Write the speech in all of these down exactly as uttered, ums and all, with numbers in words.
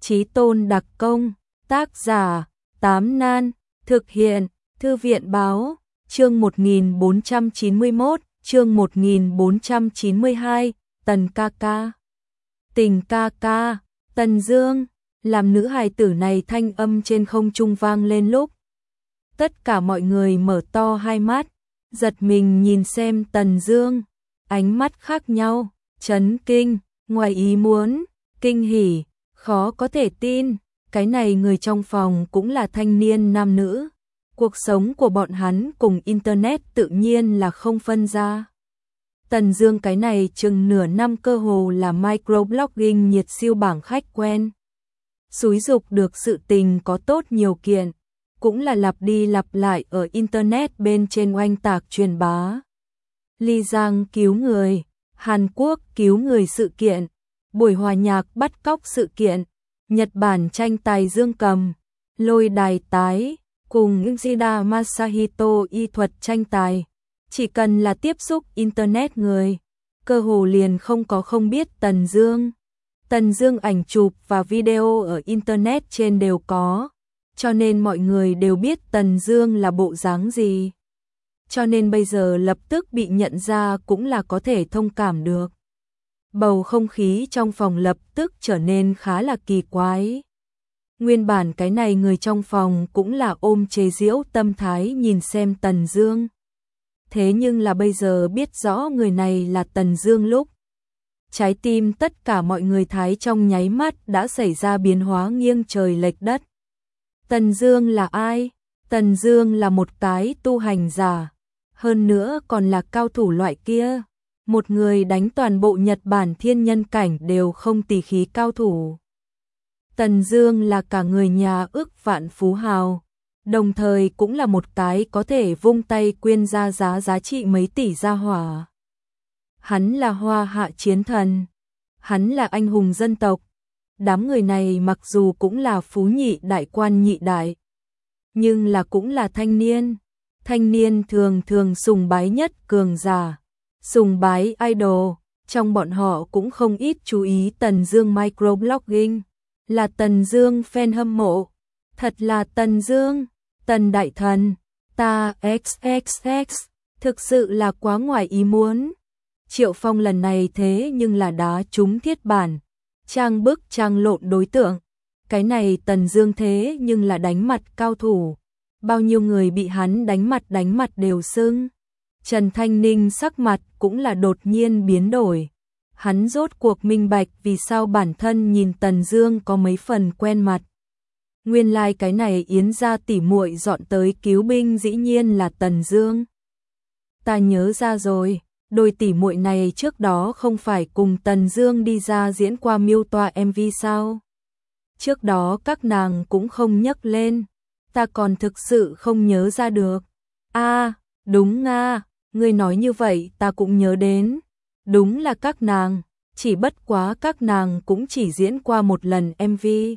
Chí Tôn đặc công, tác giả, Tám Nan, thực hiện, Thư viện báo, chương một nghìn bốn trăm chín mươi mốt, chương một nghìn bốn trăm chín mươi hai, Tần ca ca. Tình ca ca, Tần Dương, làm nữ hài tử này thanh âm trên không trung vang lên lúc. Tất cả mọi người mở to hai mắt, giật mình nhìn xem Tần Dương, ánh mắt khác nhau, chấn kinh, ngoài ý muốn, kinh hỉ, khó có thể tin, cái này người trong phòng cũng là thanh niên nam nữ. Cuộc sống của bọn hắn cùng Internet tự nhiên là không phân ra. Tần Dương cái này chừng nửa năm cơ hồ là microblogging nhiệt siêu bảng khách quen. Xúi dục được sự tình có tốt nhiều kiện, cũng là lặp đi lặp lại ở Internet bên trên oanh tạc truyền bá. Ly Giang cứu người, Hàn Quốc cứu người sự kiện, buổi hòa nhạc bắt cóc sự kiện, Nhật Bản tranh tài dương cầm, lôi đài tái, cùng Yoshida Masahito y thuật tranh tài. Chỉ cần là tiếp xúc Internet người, cơ hồ liền không có không biết Tần Dương. Tần Dương ảnh chụp và video ở Internet trên đều có, cho nên mọi người đều biết Tần Dương là bộ dáng gì. Cho nên bây giờ lập tức bị nhận ra cũng là có thể thông cảm được. Bầu không khí trong phòng lập tức trở nên khá là kỳ quái. Nguyên bản cái này người trong phòng cũng là ôm chế giễu tâm thái nhìn xem Tần Dương. Thế nhưng là bây giờ biết rõ người này là Tần Dương lúc, trái tim tất cả mọi người thái trong nháy mắt đã xảy ra biến hóa nghiêng trời lệch đất. Tần Dương là ai? Tần Dương là một cái tu hành giả, hơn nữa còn là cao thủ loại kia, một người đánh toàn bộ Nhật Bản thiên nhân cảnh đều không tỉ khí cao thủ. Tần Dương là cả người nhà ước vạn phú hào, đồng thời cũng là một cái có thể vung tay quyên ra giá giá trị mấy tỷ gia hỏa. Hắn là Hoa Hạ chiến thần, hắn là anh hùng dân tộc. Đám người này mặc dù cũng là phú nhị đại quan nhị đại, nhưng là cũng là thanh niên. Thanh niên thường thường sùng bái nhất cường giả, sùng bái idol, trong bọn họ cũng không ít chú ý Tần Dương microblogging, là Tần Dương fan hâm mộ. Thật là Tần Dương, Tần đại thần, ta xx x, thực sự là quá ngoài ý muốn. Triệu Phong lần này thế nhưng là đá trúng thiết bản, trang bức trang lộn đối tượng. Cái này Tần Dương thế nhưng là đánh mặt cao thủ, bao nhiêu người bị hắn đánh mặt đánh mặt đều sưng. Trần Thanh Ninh sắc mặt cũng là đột nhiên biến đổi. Hắn rốt cuộc minh bạch vì sao bản thân nhìn Tần Dương có mấy phần quen mặt. Nguyên lai like cái này Yến gia tỷ muội dọn tới cứu binh dĩ nhiên là Tần Dương. Ta nhớ ra rồi, đôi tỷ muội này trước đó không phải cùng Tần Dương đi ra diễn qua miêu tòa em vê sao? Trước đó các nàng cũng không nhắc lên, ta còn thực sự không nhớ ra được. A, à, đúng nga, ngươi nói như vậy ta cũng nhớ đến. Đúng là các nàng, chỉ bất quá các nàng cũng chỉ diễn qua một lần em vê.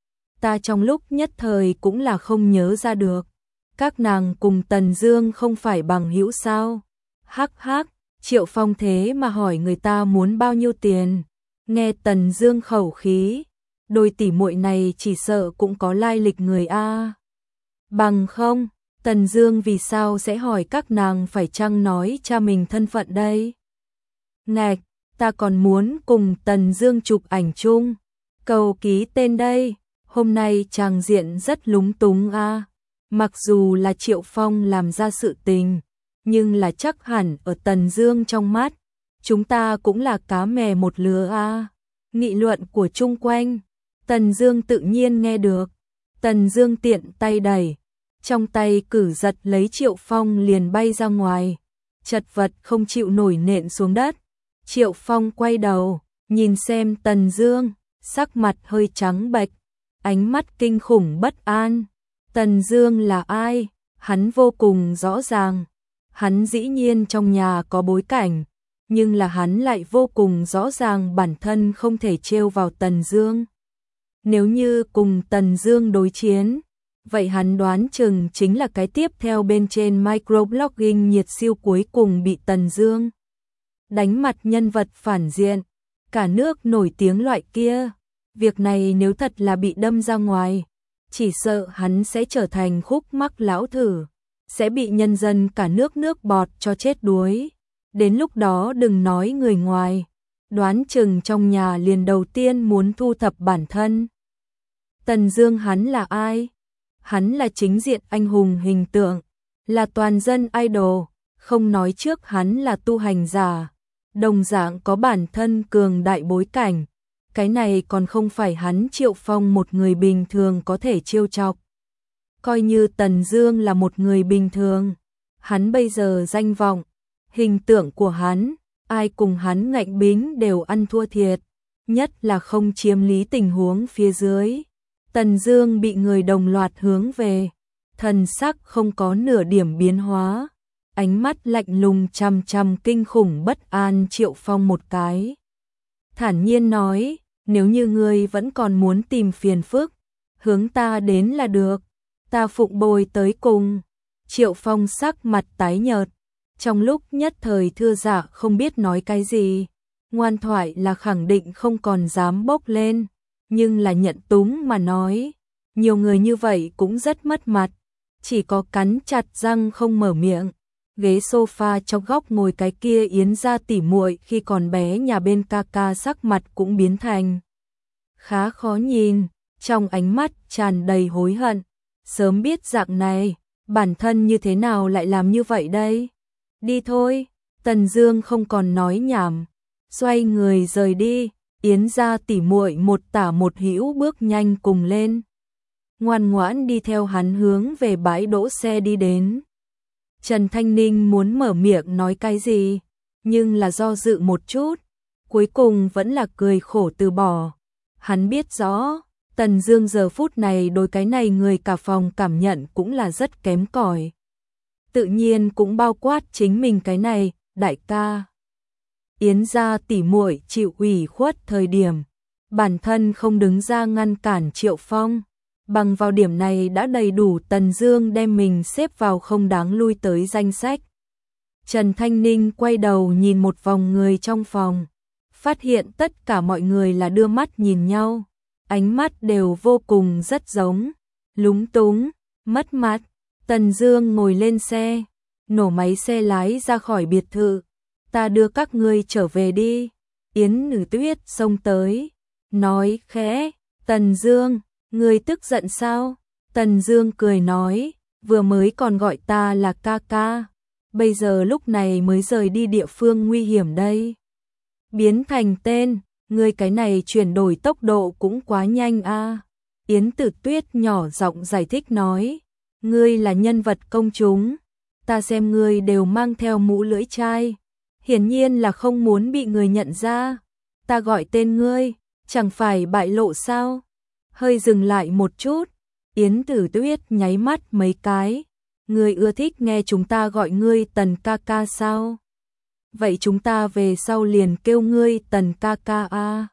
Ta trong lúc nhất thời cũng là không nhớ ra được. Các nàng cùng Tần Dương không phải bằng hữu sao? Hắc hắc, Triệu Phong thế mà hỏi người ta muốn bao nhiêu tiền. Nghe Tần Dương khẩu khí, đôi tỷ muội này chỉ sợ cũng có lai lịch người a. Bằng không, Tần Dương vì sao sẽ hỏi các nàng phải chăng nói cha mình thân phận đây? Ngạch, ta còn muốn cùng Tần Dương chụp ảnh chung, cầu ký tên đây. Hôm nay tràng diện rất lúng túng a. Mặc dù là Triệu Phong làm ra sự tình, nhưng là chắc hẳn ở Tần Dương trong mắt, chúng ta cũng là cá mè một lứa a. Nghị luận của chung quanh, Tần Dương tự nhiên nghe được. Tần Dương tiện tay đẩy, trong tay cử giật lấy Triệu Phong liền bay ra ngoài, chật vật không chịu nổi nện xuống đất. Triệu Phong quay đầu, nhìn xem Tần Dương, sắc mặt hơi trắng bệch, ánh mắt kinh khủng bất an. Tần Dương là ai? Hắn vô cùng rõ ràng. Hắn dĩ nhiên trong nhà có bối cảnh, nhưng là hắn lại vô cùng rõ ràng bản thân không thể trêu vào Tần Dương. Nếu như cùng Tần Dương đối chiến, vậy hắn đoán chừng chính là cái tiếp theo bên trên microblogging nhiệt siêu cuối cùng bị Tần Dương đánh mặt nhân vật phản diện, cả nước nổi tiếng loại kia. Việc này nếu thật là bị đâm ra ngoài, chỉ sợ hắn sẽ trở thành khúc mắc lão thử, sẽ bị nhân dân cả nước nước bọt cho chết đuối. Đến lúc đó đừng nói người ngoài, đoán chừng trong nhà liền đầu tiên muốn thu thập bản thân. Tần Dương hắn là ai? Hắn là chính diện anh hùng hình tượng, là toàn dân idol, không nói trước hắn là tu hành giả, đồng dạng có bản thân cường đại bối cảnh. Cái này còn không phải hắn Triệu Phong một người bình thường có thể trêu chọc. Coi như Tần Dương là một người bình thường, hắn bây giờ danh vọng, hình tượng của hắn, ai cùng hắn ngạnh bính đều ăn thua thiệt, nhất là không chiếm lý tình huống phía dưới. Tần Dương bị người đồng loạt hướng về, thần sắc không có nửa điểm biến hóa, ánh mắt lạnh lùng chằm chằm kinh khủng bất an Triệu Phong một cái. Thản nhiên nói, nếu như ngươi vẫn còn muốn tìm phiền phức, hướng ta đến là được, ta phụng bồi tới cùng. Triệu Phong sắc mặt tái nhợt, trong lúc nhất thời thưa dạ không biết nói cái gì, ngoan thoại là khẳng định không còn dám bốc lên, nhưng là nhận túng mà nói, nhiều người như vậy cũng rất mất mặt, chỉ có cắn chặt răng không mở miệng. Ghế sofa trong góc ngồi cái kia Yến gia tỉ muội khi còn bé nhà bên ca ca sắc mặt cũng biến thành khá khó nhìn, trong ánh mắt tràn đầy hối hận, sớm biết dạng này, bản thân như thế nào lại làm như vậy đây? Đi thôi, Tần Dương không còn nói nhảm, xoay người rời đi. Yến gia tỉ muội một tả một hữu bước nhanh cùng lên, ngoan ngoãn đi theo hắn hướng về bãi đỗ xe đi đến. Trần Thanh Ninh muốn mở miệng nói cái gì, nhưng là do dự một chút, cuối cùng vẫn là cười khổ từ bỏ. Hắn biết rõ, Tần Dương giờ phút này đối cái này người cả phòng cảm nhận cũng là rất kém cỏi. Tự nhiên cũng bao quát chính mình cái này, đại ca. Yến gia tỉ muội chịu ủy khuất thời điểm, bản thân không đứng ra ngăn cản Triệu Phong, bằng vào điểm này đã đầy đủ Tần Dương đem mình xếp vào không đáng lui tới danh sách. Trần Thanh Ninh quay đầu nhìn một vòng người trong phòng, phát hiện tất cả mọi người là đưa mắt nhìn nhau, ánh mắt đều vô cùng rất giống, lúng túng, mất mặt. Tần Dương ngồi lên xe, nổ máy xe lái ra khỏi biệt thự. Ta đưa các ngươi trở về đi. Yến Nữ Tuyết xông tới, nói khẽ, Tần Dương, ngươi tức giận sao? Tần Dương cười nói, vừa mới còn gọi ta là ca ca, bây giờ lúc này mới rời đi địa phương nguy hiểm đây. Biến thành tên, ngươi cái này chuyển đổi tốc độ cũng quá nhanh a. Yến Tử Tuyết nhỏ giọng giải thích nói, ngươi là nhân vật công chúng, ta xem ngươi đều mang theo mũ lưỡi chai, hiển nhiên là không muốn bị người nhận ra. Ta gọi tên ngươi, chẳng phải bại lộ sao? Hơi dừng lại một chút, Yến Tử Tuyết nháy mắt mấy cái, ngươi ưa thích nghe chúng ta gọi ngươi Tần ca ca sao? Vậy chúng ta về sau liền kêu ngươi Tần ca ca a.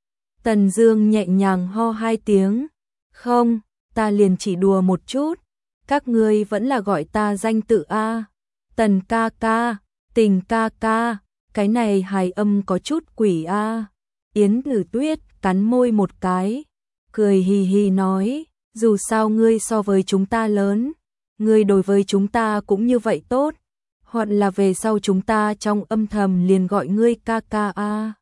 Tần Dương nhẹ nhàng ho hai tiếng, không, ta liền chỉ đùa một chút, các ngươi vẫn là gọi ta danh tự a. Tần ca ca, Tình ca ca, cái này hài âm có chút quỷ a. Yến Tử Tuyết cắn môi một cái, cười hì hì nói, dù sao ngươi so với chúng ta lớn, ngươi đối với chúng ta cũng như vậy tốt, hoặc là về sau chúng ta trong âm thầm liền gọi ngươi ca ca a.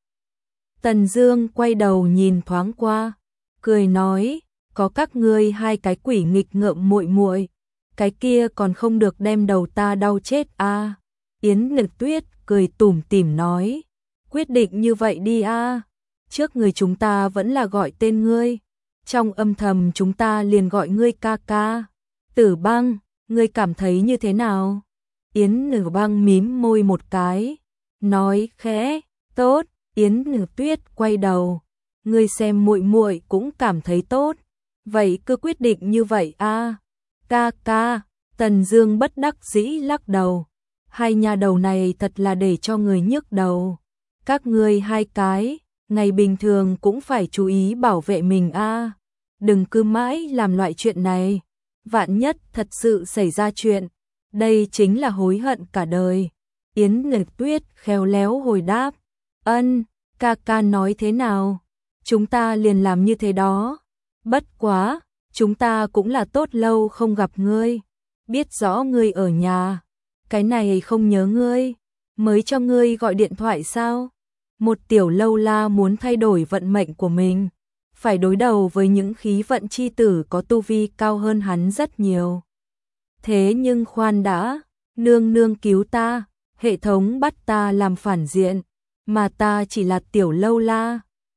Tần Dương quay đầu nhìn thoáng qua, cười nói, có các ngươi hai cái quỷ nghịch ngợm muội muội, cái kia còn không được đem đầu ta đau chết a. Yến Nữ Tuyết cười tủm tỉm nói, quyết định như vậy đi a. Trước người chúng ta vẫn là gọi tên ngươi, trong âm thầm chúng ta liền gọi ngươi ca ca. Tử Băng, ngươi cảm thấy như thế nào? Yến Nữ Băng mím môi một cái, nói khẽ, tốt. Yến Nữ Tuyết quay đầu, ngươi xem muội muội cũng cảm thấy tốt, vậy cứ quyết định như vậy a. Ca ca. Tần Dương bất đắc dĩ lắc đầu, hai nhà đầu này thật là để cho người nhức đầu. Các ngươi hai cái, ngày bình thường cũng phải chú ý bảo vệ mình a, đừng cứ mãi làm loại chuyện này, vạn nhất thật sự xảy ra chuyện, đây chính là hối hận cả đời. Yến Nữ Tuyết khéo léo hồi đáp, ân, ca ca nói thế nào? chúng ta liền làm như thế đó. Bất quá, chúng ta cũng là tốt lâu không gặp ngươi, biết rõ ngươi ở nhà, cái này không nhớ ngươi, mới cho ngươi gọi điện thoại sao? Một tiểu lâu la muốn thay đổi vận mệnh của mình, phải đối đầu với những khí vận chi tử có tu vi cao hơn hắn rất nhiều. Thế nhưng khoan đã, nương nương cứu ta, hệ thống bắt ta làm phản diện, mà ta chỉ là tiểu lâu la,